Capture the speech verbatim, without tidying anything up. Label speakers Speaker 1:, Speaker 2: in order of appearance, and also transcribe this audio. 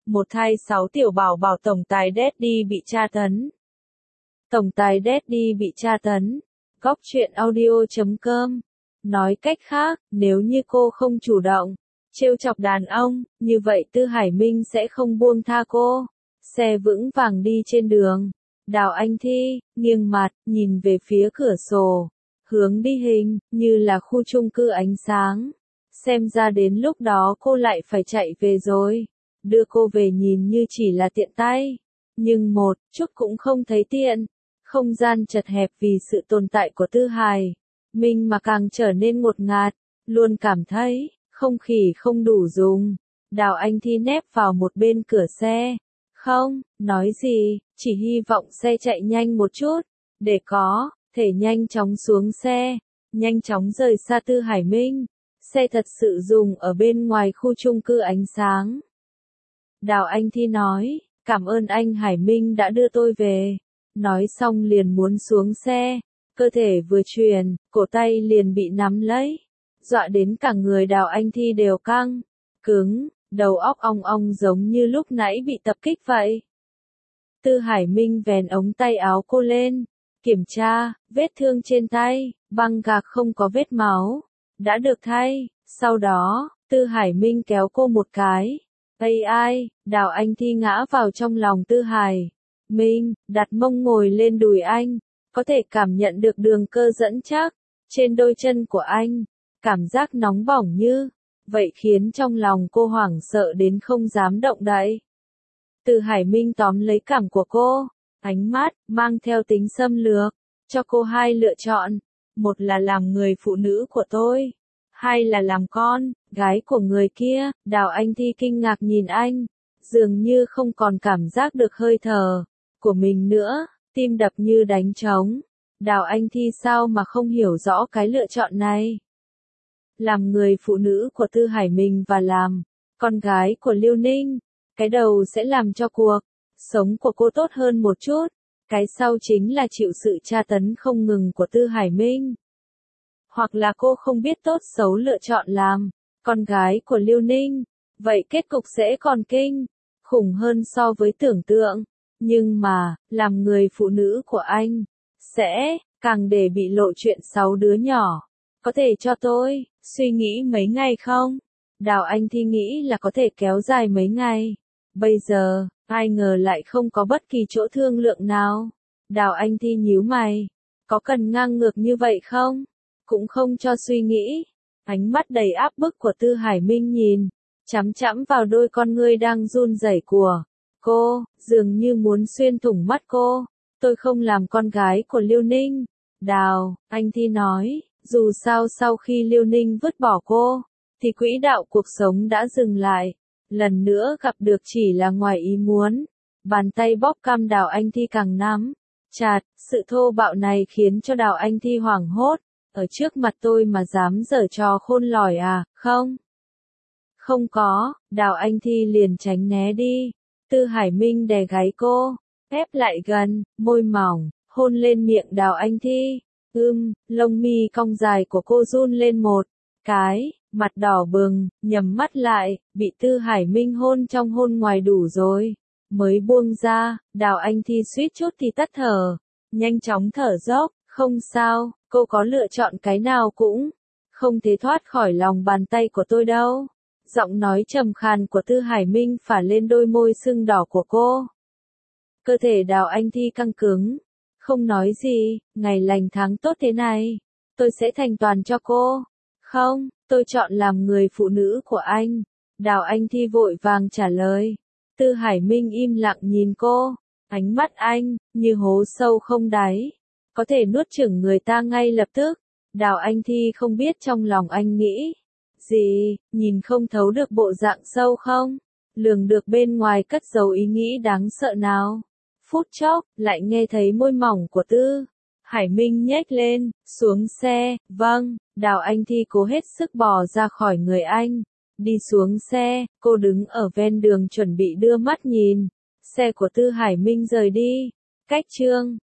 Speaker 1: một thai sáu tiểu bảo bảo tổng tài Daddy bị tra tấn. Tổng tài Daddy bị tra tấn. Góc truyện audio chấm com. Nói cách khác, nếu như cô không chủ động, trêu chọc đàn ông, như vậy Tư Hải Minh sẽ không buông tha cô. Xe vững vàng đi trên đường. Đào Anh Thi, nghiêng mặt, nhìn về phía cửa sổ. Hướng đi hình, như là khu chung cư ánh sáng. Xem ra đến lúc đó cô lại phải chạy về rồi. Đưa cô về nhìn như chỉ là tiện tay. Nhưng một chút cũng không thấy tiện. Không gian chật hẹp vì sự tồn tại của Tư Hải Minh mà càng trở nên ngột ngạt. Luôn cảm thấy, không khí không đủ dùng. Đào Anh Thi nép vào một bên cửa xe. Không, nói gì, chỉ hy vọng xe chạy nhanh một chút. Để có thể nhanh chóng xuống xe. Nhanh chóng rời xa Tư Hải Minh. Xe thật sự dùng ở bên ngoài khu chung cư ánh sáng. Đào Anh Thi nói, cảm ơn anh Hải Minh đã đưa tôi về. Nói xong liền muốn xuống xe. Cơ thể vừa chuyển, cổ tay liền bị nắm lấy. Dọa đến cả người Đào Anh Thi đều căng, cứng, đầu óc ong ong giống như lúc nãy bị tập kích vậy. Tư Hải Minh vén ống tay áo cô lên. Kiểm tra, vết thương trên tay, băng gạc không có vết máu. Đã được thay. Sau đó, Tư Hải Minh kéo cô một cái. Ây ai, Đào Anh Thi ngã vào trong lòng Tư Hải Minh, đặt mông ngồi lên đùi anh. Có thể cảm nhận được đường cơ dẫn chắc trên đôi chân của anh. Cảm giác nóng bỏng như vậy khiến trong lòng cô hoảng sợ đến không dám động đậy. Tư Hải Minh tóm lấy cằm của cô. Ánh mắt, mang theo tính xâm lược. Cho cô hai lựa chọn. Một là làm người phụ nữ của tôi. Hai là làm con, gái của người kia. Đào Anh Thi kinh ngạc nhìn anh. Dường như không còn cảm giác được hơi thở của mình nữa. Tim đập như đánh trống. Đào Anh Thi sao mà không hiểu rõ cái lựa chọn này. Làm người phụ nữ của Tư Hải Minh và làm con gái của Liêu Ninh. Cái đầu sẽ làm cho cuộc sống của cô tốt hơn một chút. Cái sau chính là chịu sự tra tấn không ngừng của Tư Hải Minh. Hoặc là cô không biết tốt xấu lựa chọn làm con gái của Liêu Ninh. Vậy kết cục sẽ còn kinh khủng hơn so với tưởng tượng. Nhưng mà, làm người phụ nữ của anh, sẽ càng để bị lộ chuyện sáu đứa nhỏ. Có thể cho tôi suy nghĩ mấy ngày không? Đào Anh Thi nghĩ là có thể kéo dài mấy ngày. Bây giờ, ai ngờ lại không có bất kỳ chỗ thương lượng nào. Đào Anh Thi nhíu mày. Có cần ngang ngược như vậy không? Cũng không cho suy nghĩ. Ánh mắt đầy áp bức của Tư Hải Minh nhìn chằm chằm vào đôi con ngươi đang run rẩy của cô, dường như muốn xuyên thủng mắt cô. Tôi không làm con gái của Liêu Ninh. Đào Anh Thi nói, dù sao sau khi Liêu Ninh vứt bỏ cô, thì quỹ đạo cuộc sống đã dừng lại. Lần nữa gặp được chỉ là ngoài ý muốn. Bàn tay bóp cằm Đào Anh Thi càng nắm chặt. Sự thô bạo này khiến cho Đào Anh Thi hoảng hốt. Ở trước mặt tôi mà dám giở trò khôn lỏi à, không? Không có, Đào Anh Thi liền tránh né đi. Tư Hải Minh đè gáy cô, ép lại gần, môi mỏng, hôn lên miệng Đào Anh Thi. Ưm, lông mi cong dài của cô run lên một cái, mặt đỏ bừng, nhắm mắt lại, bị Tư Hải Minh hôn trong hôn ngoài đủ rồi. Mới buông ra, Đào Anh Thi suýt chút thì tắt thở, nhanh chóng thở dốc, không sao, cô có lựa chọn cái nào cũng không thể thoát khỏi lòng bàn tay của tôi đâu. Giọng nói trầm khàn của Tư Hải Minh phả lên đôi môi sưng đỏ của cô. Cơ thể Đào Anh Thi căng cứng. Không nói gì, ngày lành tháng tốt thế này. Tôi sẽ thành toàn cho cô. Không, tôi chọn làm người phụ nữ của anh. Đào Anh Thi vội vàng trả lời. Tư Hải Minh im lặng nhìn cô. Ánh mắt anh, như hố sâu không đáy. Có thể nuốt chửng người ta ngay lập tức. Đào Anh Thi không biết trong lòng anh nghĩ gì, nhìn không thấu được bộ dạng sâu không? Lường được bên ngoài cất giấu ý nghĩ đáng sợ nào? Phút chốc, lại nghe thấy môi mỏng của Tư Hải Minh nhếch lên, xuống xe, vâng, Đào Anh Thi cố hết sức bò ra khỏi người anh. Đi xuống xe, cô đứng ở ven đường chuẩn bị đưa mắt nhìn. Xe của Tư Hải Minh rời đi. Cách chương